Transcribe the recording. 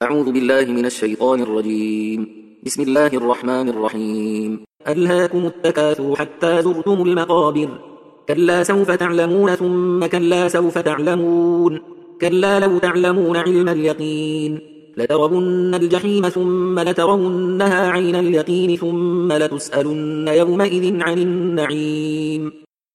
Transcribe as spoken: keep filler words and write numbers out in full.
أعوذ بالله من الشيطان الرجيم. بسم الله الرحمن الرحيم. ألهاكم التكاثر حتى زرتم المقابر. كلا سوف تعلمون ثم كلا سوف تعلمون. كلا لو تعلمون علم اليقين لترون الجحيم ثم لترونها عين اليقين ثم لتسألن يومئذ عن النعيم.